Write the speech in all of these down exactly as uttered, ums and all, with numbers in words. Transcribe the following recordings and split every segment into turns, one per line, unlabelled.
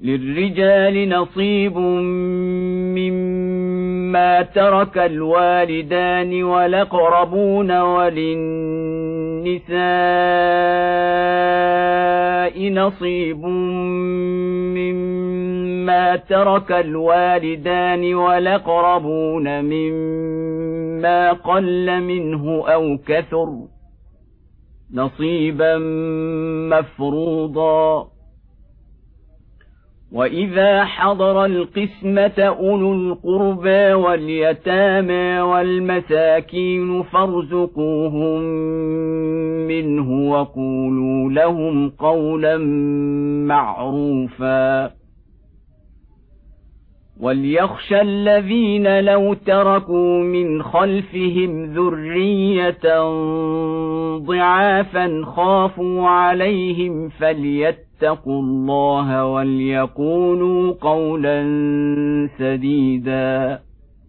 للرجال نصيب مما ترك الوالدان والأقربون وللنساء نصيب مما ترك الوالدان والأقربون مما قل منه أو كثر نصيبا مفروضا. وإذا حضر القسمة أولو القربى واليتامى والمساكين فارزقوهم منه وقولوا لهم قولا معروفا. وليخشى الذين لو تركوا من خلفهم ذرية ضعافا خافوا عليهم فليتقوا الله وليقولوا قولا سديدا.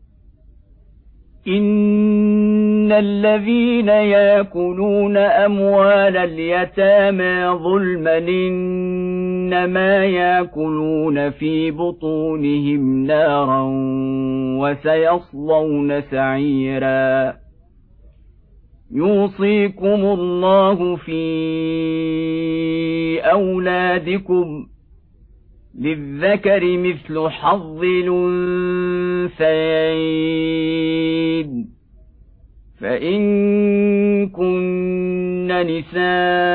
إن الذين يأكلون أموال اليتامى ظلما إنما يأكلون في بطونهم نارا وسيصلون سعيرا. يوصيكم الله في أولادكم للذكر مثل حظ الأنثيين فإن كن نساء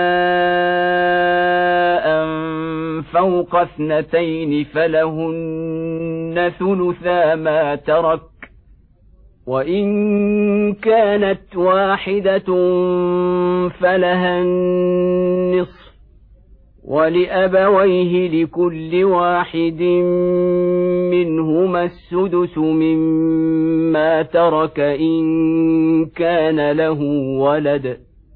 فوق اثنتين فلهن ثلثا ما ترك وإن كانت واحدة فلها النصف ولأبويه لكل واحد منهما السدس مما ترك إن كان له ولد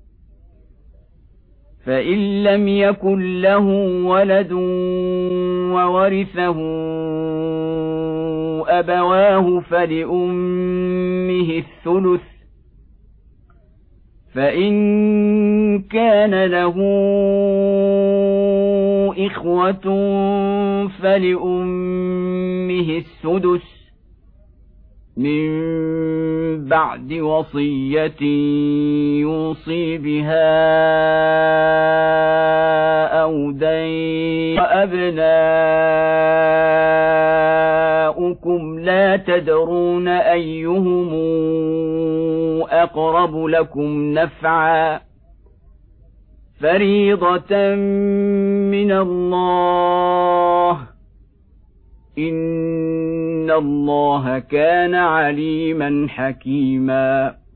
فإن لم يكن له ولد وورثه أبواه فلأمه الثلث فإن كان له إخوة فلأمه السدس من بعد وصية يوصي بها أو دين. وأبناؤكم لا تدرون أيهم أقرب لكم نفعا فريضة من الله إن الله كان عليما حكيما.